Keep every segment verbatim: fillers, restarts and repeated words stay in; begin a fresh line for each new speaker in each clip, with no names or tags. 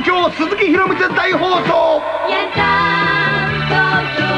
東京鈴木宏光大放送。
やったー東京。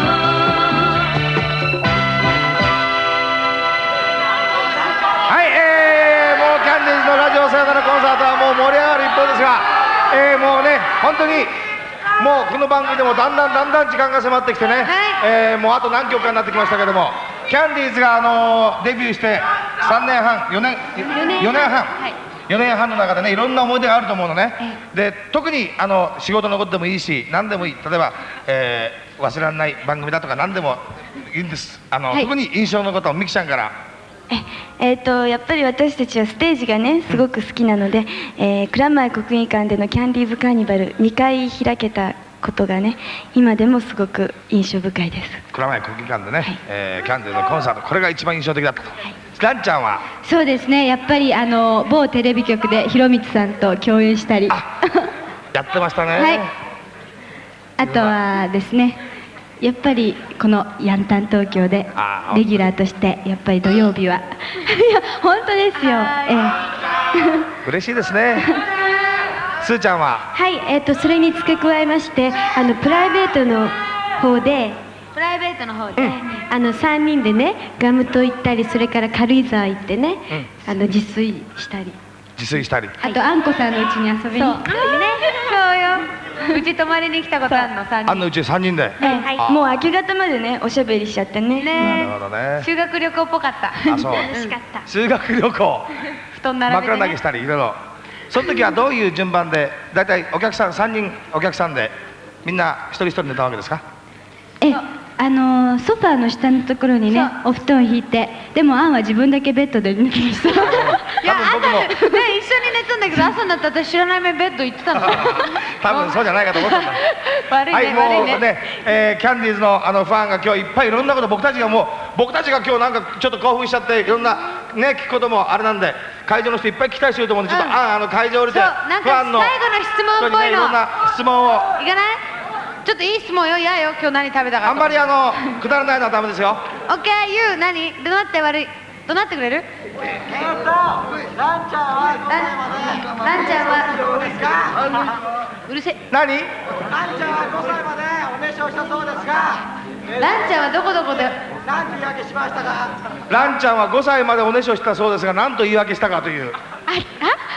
はい、えー、もうキャンディーズのラジオさよならコンサートはもう盛り上がる一方ですが、えー、もうね本当にもうこの番組でもだんだんだんだん時間が迫ってきてね、はい、えー、もうあと何曲かになってきましたけども、キャンディーズが、あのー、デビューしてさんねんはんよねんよねんはん、はい、よねんはんの中でねいろんな思い出があると思うのね、はい、で特にあの仕事のことでもいいし何でもいい、例えば、えー、忘れられない番組だとか何でもいいんです。あの、はい、特に印象のことをミキちゃんから。
ええー、とやっぱり私たちはステージがねすごく好きなので、うん、えー、蔵前国技館でのキャンディーズカーニバルにかい開けたことがね今でもすごく印象深いです。
蔵前国技館でね、はい、えー、キャンディーズのコンサート、これが一番印象的だったと、はい、ランちゃんは。
そうですね、やっぱりあの某テレビ局で宏光さんと共演したり
やってましたね、
はい、あとはですねやっぱりこのヤンタン東京でレギュラーとしてやっぱり土曜日はいや本当ですよ、え
ー、嬉しいですねすーちゃんは。
はい、えー、とそれに付け加えましてあのプライベートの方でプライベートの方で、うん、あのさんにんでねガムと行ったり、それから軽井沢行ってね、うん、あの自炊したり
自炊したり、
あとあんこさんのうちに遊びに行ったりね。
そうよ、うち泊まりに来たことあるのさんにん。
あんのうちさんにんで、はい
はい、もう明け方までねおしゃべりしちゃってね。
ね、
なるほどね。
修学旅行っぽかった。
あ、そう。
楽しかった。
修学旅行。
布団並べてね。
枕投げしたりいろいろ。その時はどういう順番で、だいたいお客さんさんにんお客さんでみんな一人一人寝たわけですか。
え、あのー、ソファーの下のところにねお布団引いて、でもアンは自分だけベッドで寝てました。い
や、朝ね一緒に寝たんだけど朝になったら私知らない目ベッド行ってたの。
多分そうじゃないかと思ったんだ。
悪いね、
はい、
悪いね。
もうね、えー、キャンディーズのあのファンが今日いっぱいいろんなこと、僕たちがもう僕たちが今日なんかちょっと興奮しちゃっていろんなね聞くこともあれなんで、会場の人いっぱい聞きたい人いると思うんで、ちょっと、うん、ああの会場降りてファンの
最後の質問っぽいの、
いろんな質問を。いか
ない？ちょっといい質問よ、嫌よ、今日何食べたか。
あんまりあのくだらないのはダメですよ。
オッケー、ユー、何？どなって悪い？どなってくれる？
ランちゃんは
ランちゃんはうるせえ。
何？
ランちゃんはごさいまでお召しをしたそうですが、
ランちゃんはどこどこで
何と言い訳しましたか？
ランちゃんはごさいまでおねしょしたそうですが、何と言い訳したかという。
あ、あ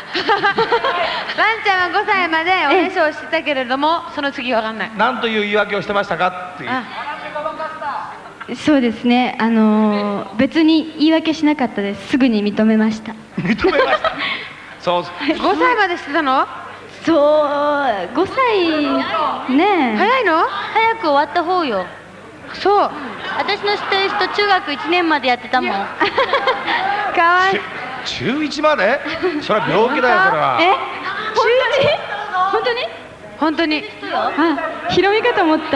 ランちゃんはごさいまでおねしょをしてたけれども、その次わかんない。
何という言い訳をしてましたかっていう。
そうですね、あのー、別に言い訳しなかったです。すぐに認めました。
認めました。そう。
ごさいまでしてたの？
そう、ごさいねえ。
早いの？
早く終わった方よ。
そう。
私の知ってる人中学いちねんまでやってたもん。
かわいい。
中いちまで？それは病気だよ、それは。
え？中いち？本当に？
本当に。
あ、ひろみかと思った。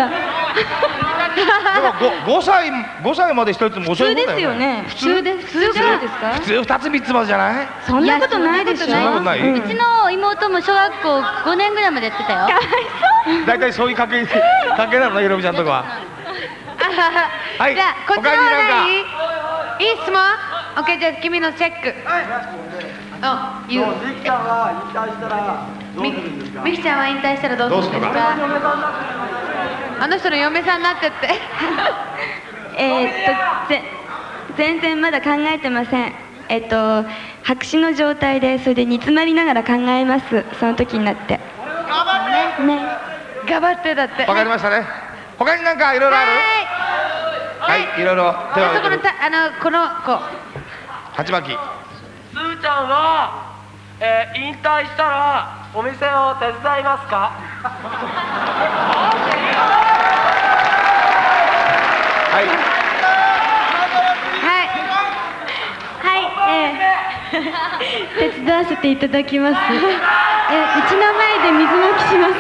ごさいごさいまで一人っても遅いもんだよね。
普通です。普通じゃないですか？
普通二つ三つまでじゃない？
そんなことないでしょ。
そんなことない。
うちの妹も小学校ごねんぐらいまでやってたよ。かわい
そう。だいたいそういう関係関係なのね、ひろみちゃんとこは。
はい。じゃあこっちの方がいい？いい質問？オッケー、じゃあ君のチェック。あ、言う。
ミキちゃんは引退したらどうするんですか？
ミキちゃんは引退したらどうするんですか？あの人の嫁さんになってって。
えっとぜ全然まだ考えてません。えっと白紙の状態で、それで煮詰まりながら考えます。その時になって。
頑張って
ね。
頑張ってだって。
わかりましたね。他になんかいろいろある？はい、いろいろ手を挙げてる。
あそこのたあのこの子。
鉢巻き。
すーちゃんは、えー、引退したらお店を手伝いますか？
はい。
はい。
はい、えー、手伝わせていただきます。えー、うちの前で水まきします。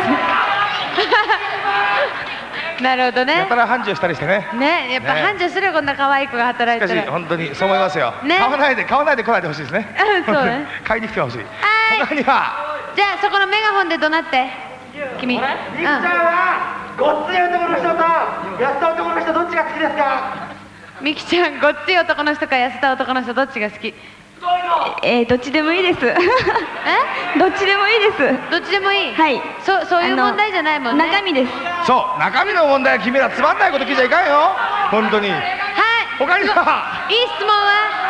なるほどね。
やたら繁盛したりしてね。
ね、やっぱ繁盛するよ、こんな可愛い子が働いてる。
しかし本当にそう思いますよ。
ね、
買わないで買わないで来ないでほしいですね。
そうね。
買いに来てほしい。
はい。
他には。
じゃあそこのメガホンで怒鳴って。君。
ミキちゃんはごっつい男の人と痩せた男の人どっちが好きですか？
ミキちゃん、ごっつい男の人か痩せた男の人どっちが好き？
えー、どっちでもいいです。え？どっちでもいいです。
どっちでもいい。
はい。
そうそういう問題じゃないもんね。
中身です。
そう中身の問題は君らつまんないこと聞いちゃいかんよ本当に。
はい。
他には。
いい質問は。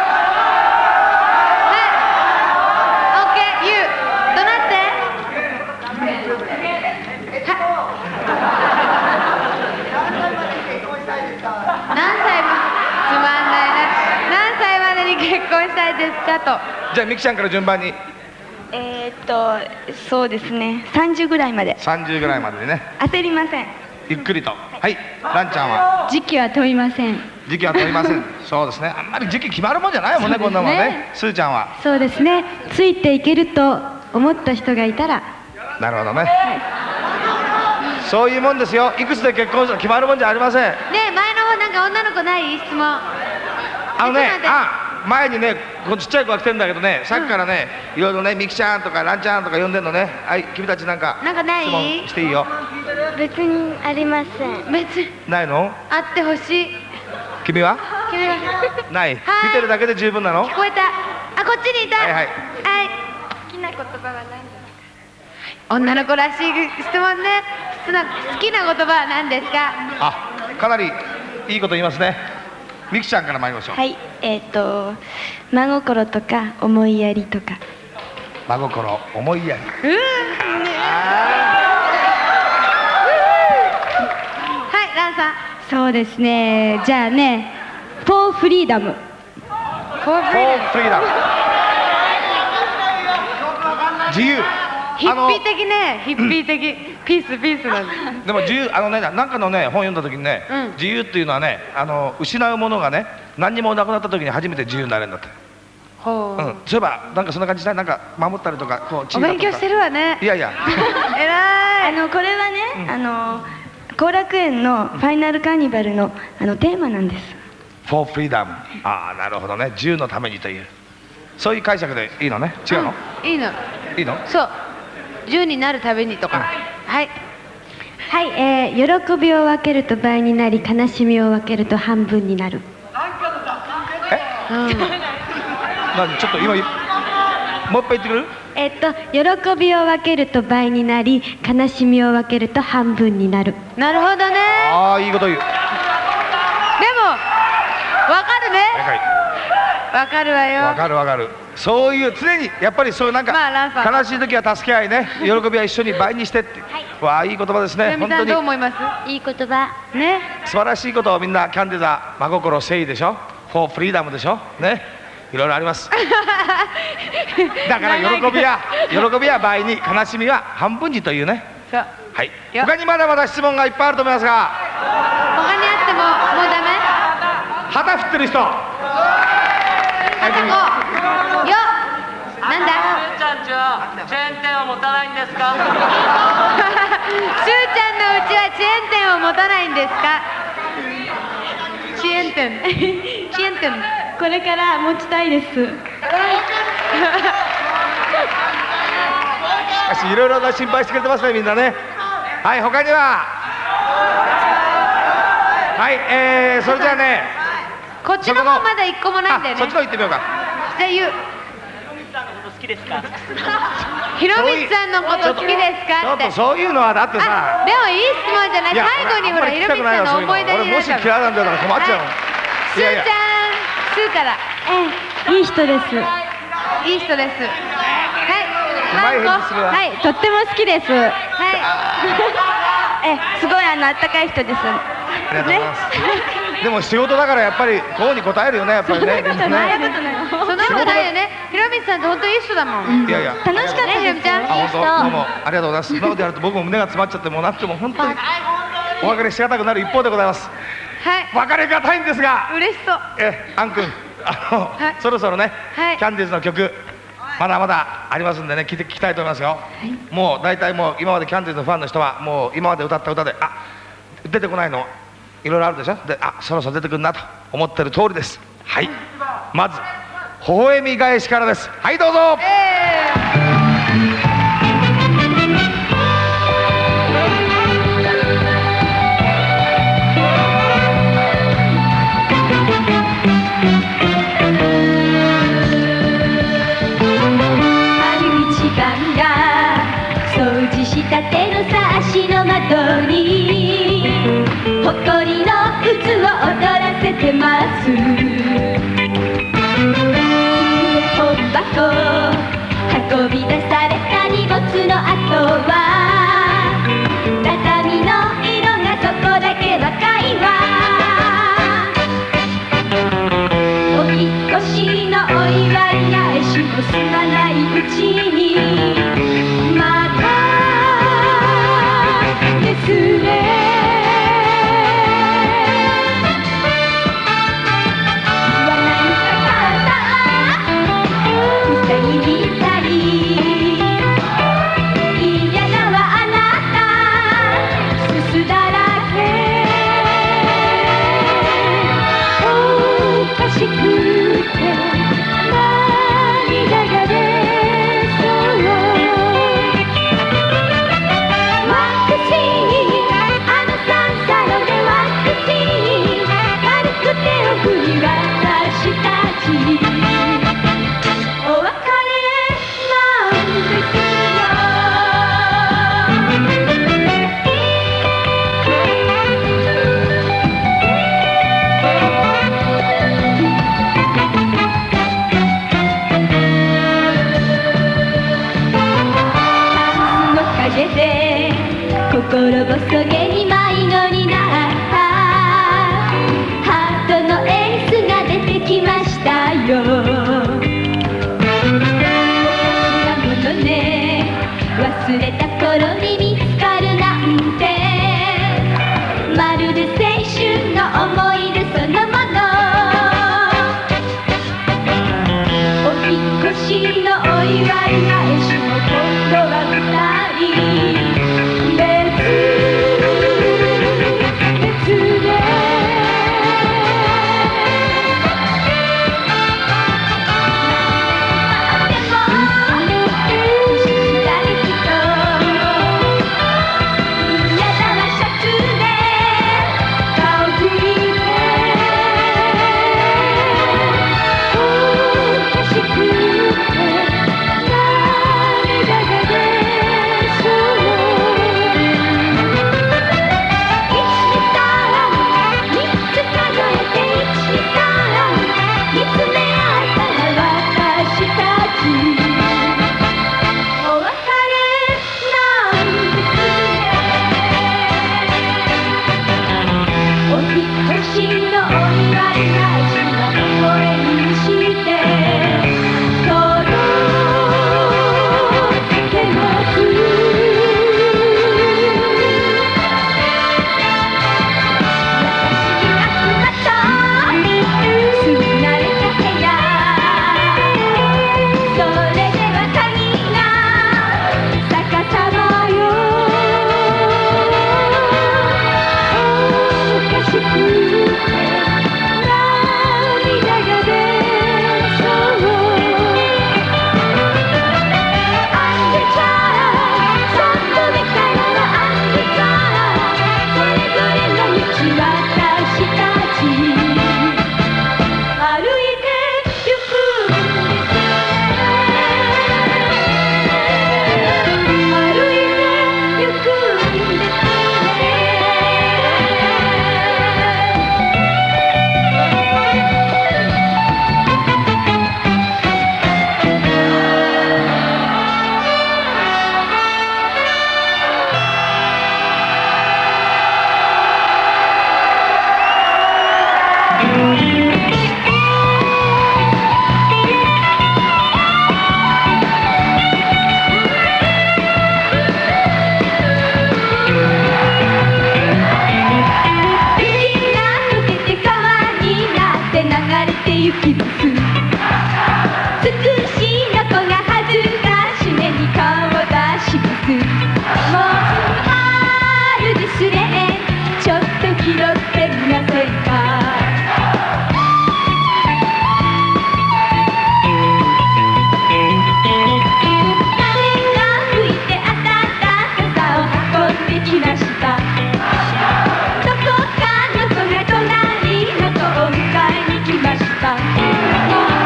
はい。オッケー。ゆう。どなって。何歳まつまんないな。何歳までに結婚したいですかと。
じゃあみきちゃんから順番に
えー、っとそうですね。三十ぐらいまで。
さんじゅうぐらいまでにね
焦りません。
ゆっくりと。はいランちゃんは
時期は問いません。
時期は問いません。そうですねあんまり時期決まるもんじゃないもんねこんなもんね。すーちゃんは
そうですね。ついていけると思った人がいたら。
なるほどね、そういうもんですよ。いくつで結婚する決まるもんじゃありません。
ねえ前の方なんか女の子ない質問。
あのね
ちょっと待って
あ前にねこのちっちゃい子が来てんだけどねさっきからね、いろいろねみきちゃんとかランちゃんとか呼んでんのね。はい君たちなんか
なんかない
質問していいよ。
別にありません。
別に
ないの
あってほしい。
君は
君は
ない、
はい
見てるだけで十分なの。
聞こえた。あこっちにいた。
はいはい
はい。
好きな言葉は何ですか？
女の子らしい質問ね。好きな言葉は何ですか。
あかなりいいこと言いますね。みきちゃんから参りましょう。
はい。えー、っと真心とか思いやりとか。
真心思いやり。
はいランさん。
そうですね。じゃあね、フォーフリーダム。
フォーフ
フォーフリーダム自由。
ヒッピー的ね、ヒッピー的、ピースピースなんで。
でも自由あのねなんかのね本読んだ時にね、
うん
自由っていうのはねあの失うものがね何にもなくなった時に初めて自由になれるんだって。
ほう、
うん、そういえばなんかそんな感じでなんか守ったりとかこうチ
お
ーターとか
勉強してるわね。
いやいや
えらい。
あのこれはね、あの後楽園のファイナルカーニバルのあのテーマなんです。
フォーフリーダム。ああなるほどね自由のためにというそういう解釈でいいのね。違うの、
いいの。
いいの。
そう。じゅうになるためにとか。はい。
はい、えー、喜びを分けると倍になり悲しみを分けると半分になる。
え何ちょっと今もう一回言ってくれる。
えっと喜びを分けると倍になり悲しみを分けると半分になる。
なるほどね。
ああいいこと言う。
でもわかるね。
はい
わかるわよ。
わかるわかる。そういう常にやっぱりそういうなんか、
まあランさん
悲しい時は助け合いね喜びは一緒に倍にしてって、わあいい言葉ですね。
ひろみさん
本当に
どう思います。
いい言葉。
ね。
素晴らしいことをみんなキャンディーザ真心誠意でしょフォーフリーダムでしょねいろいろありますだから喜びは喜びは倍に悲しみは半分にというね。
そう。
はい
よ
他にまだまだ質問がいっぱいあると思いますが
他にあってももうダメ。
旗振ってる人
あとこう。よ。なんだ。
すーちゃんちはチェーン店を持たないんですか。
すーちゃんのうちはチェーン店を持たないんですか。チェーン店。チェーン店。
これから持ちたいです。
しかしいろいろな心配してくれてますねみんなね。はい他にははいえー、それじゃあね
こっちの方まだ一個もないんだよね。
あそっちの行ってみようか。
じゃあ言う。ひろみつさんのこと好きですかって。
ちょっとそういうのはだってさ
あ、でもいい質問じゃない。
いや
最後にほらひろみつさんの思い出に
俺もし嫌いなんだから困っちゃうの。
すーちゃん、すーから。
ええ、いい人です。
いい人です。はい。
うまい返事するわ
はい。
とっても好きです。
はい。
え、すごいあのあったかい人です。
ありがとうございます。でも仕事だからやっぱりこうに答えるよねやっぱりね。みんなね
そんなことないよね。ひろみつさんって本当いい人だもん。
いやいや。
楽しかったね、ひろみちゃん。
あ本当どうもありがとうございます。そんなことやると僕も胸が詰まっちゃってもうなくても本当にお別れしがたくなる一方でございます。
はい。
別れがたいんですが。
嬉しそう。
えあんくんあの、
はい
そろそろね、
はい
キャンディーズの曲まだまだありますんでね聞いて聞きたいと思いますよ。もう大体もう今までキャンディーズのファンの人はもう今まで歌った歌であ出てこないのいろいろあるでしょ。であそろそろ出てくるなと思ってる通りです。はいまず微笑み返しからです。はいどうぞ。
えー
手のさ足の窓に誇りの渦を踊らせてます。本箱運び出された荷物の後は畳の色がそこだけ若いわ。お引っ越しのお祝い返しも済まないうちにまたですね。心細げに迷子になったハートのエースが出てきましたよ。なものね忘れた頃に見つかるなんてまるで青春の思い出そのもの。お引っ越しのお祝い返しも今度は二人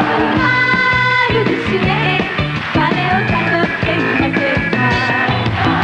「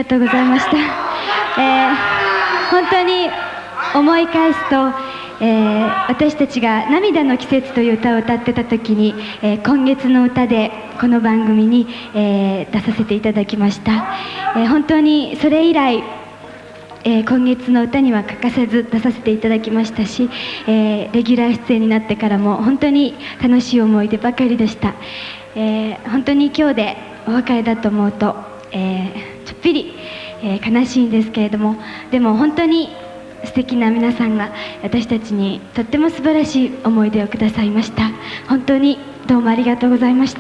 とうございました。えー、本当に思い返すと、えー、私たちが涙の季節という歌を歌ってた時に、えー、今月の歌でこの番組に、えー、出させていただきました。えー、本当にそれ以来、えー、今月の歌には欠かさず出させていただきましたし、えー、レギュラー出演になってからも本当に楽しい思い出ばかりでした。えー、本当に今日でお別れだと思うと、えー、ちょっぴり、えー、悲しいんですけれども、でも本当に素敵な皆さんが私たちにとっても素晴らしい思い出をくださいました。本当にどうもありがとうございました。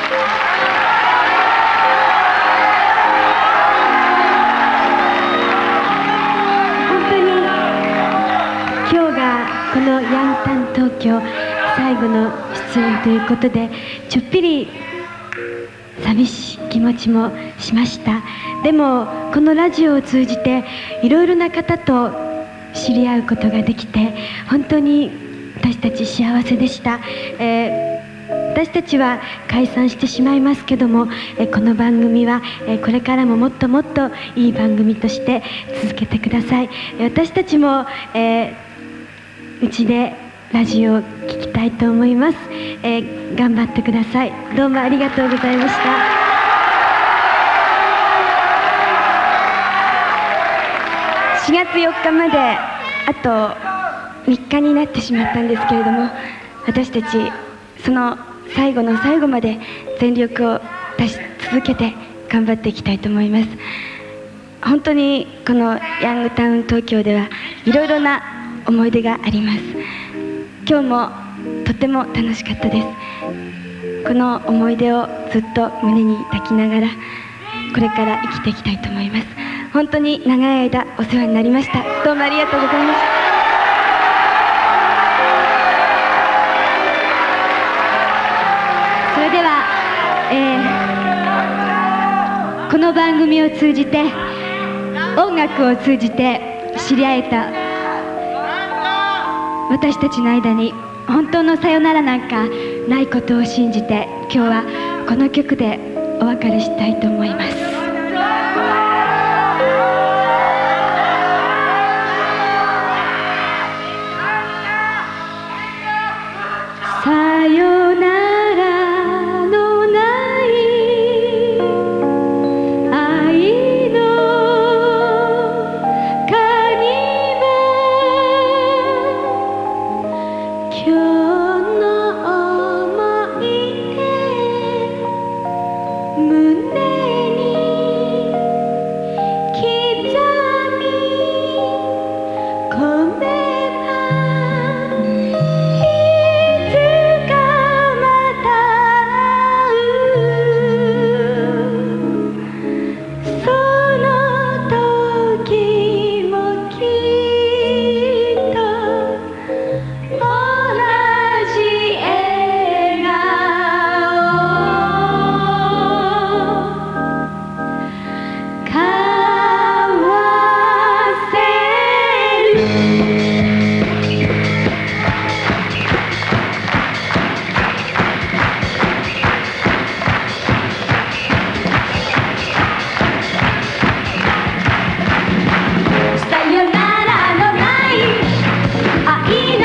このヤンタン東京最後の出演ということで、ちょっぴり寂しい気持ちもしました。でもこのラジオを通じていろいろな方と知り合うことができて本当に私たち幸せでした。えー、私たちは解散してしまいますけども、えー、この番組は、えー、これからももっともっといい番組として続けてください。私たちも、えーうちでラジオを聞きたいと思います。えー、頑張ってください。どうもありがとうございました。しがつよっかまであとみっかになってしまったんですけれども、私たちその最後の最後まで全力を出し続けて頑張っていきたいと思います。本当にこのヤングタウン東京ではいろいろな思い出があります。今日もとても楽しかったです。この思い出をずっと胸に抱きながらこれから生きていきたいと思います。本当に長い間お世話になりました。どうもありがとうございました。それでは、えー、この番組を通じて音楽を通じて知り合えた私たちの間に本当のさよならなんかないことを信じて、今日はこの曲でお別れしたいと思います。さよならのない愛の今日の思い出胸に刻み込めばいつかまた会う、その時もきっと同じ笑顔交わせる。さよならのない愛の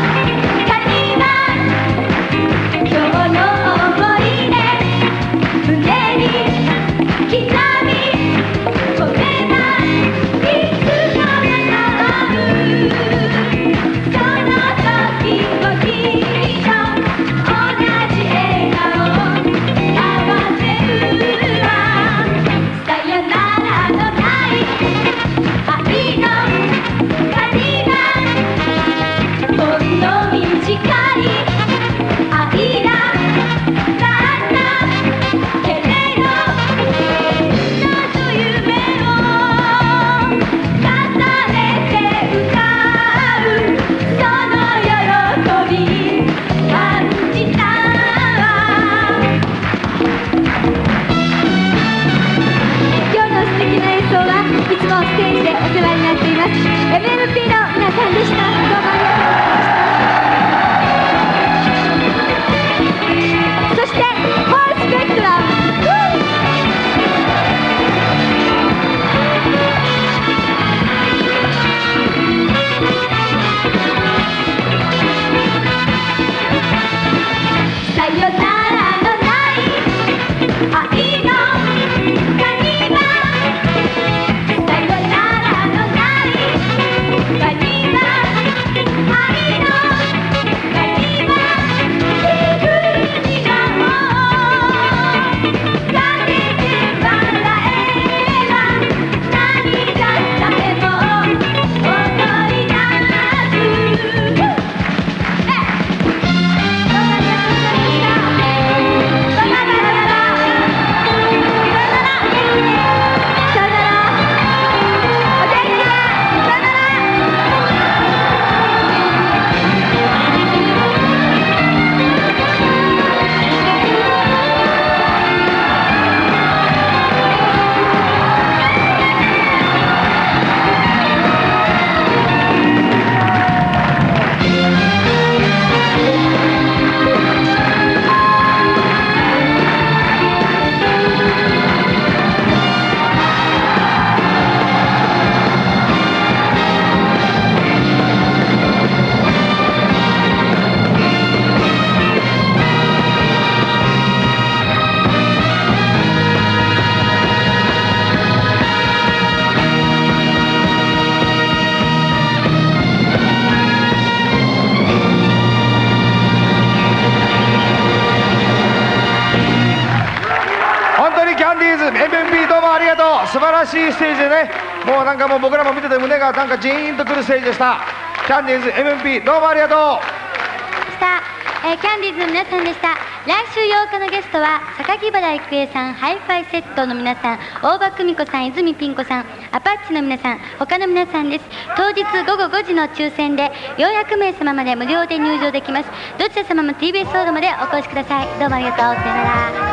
今日の思い出胸に刻み込めばいつかまた会う、その時もきっと同じ笑顔交わせるわ。さよならのない愛の仮がほんの短い愛だったけれど、謎夢を重ねて歌う、その喜び感じた。今日の素敵な演奏はいつもステージでお世話になっています エムエムピー の皆さんでした。どうもありがとうございました。そしてホールスペクトラム
らしいステージでね、もうなんかもう僕らも見てて胸がなんかジーンとくるステージでした。キャンディーズ エムエムピー どうもありがとう。
した、えーキャンディーズの皆さんでした。来週ようかのゲストは榊原郁恵さん、ハイファイセットの皆さん、大場久美子さん、泉ピン子さん、アパッチの皆さん、他の皆さんです。当日ごごごじの抽選でよんひゃくめい様まで無料で入場できます。どちら様も ティービーエス ソードまでお越しください。どうもありがとう。さよなら。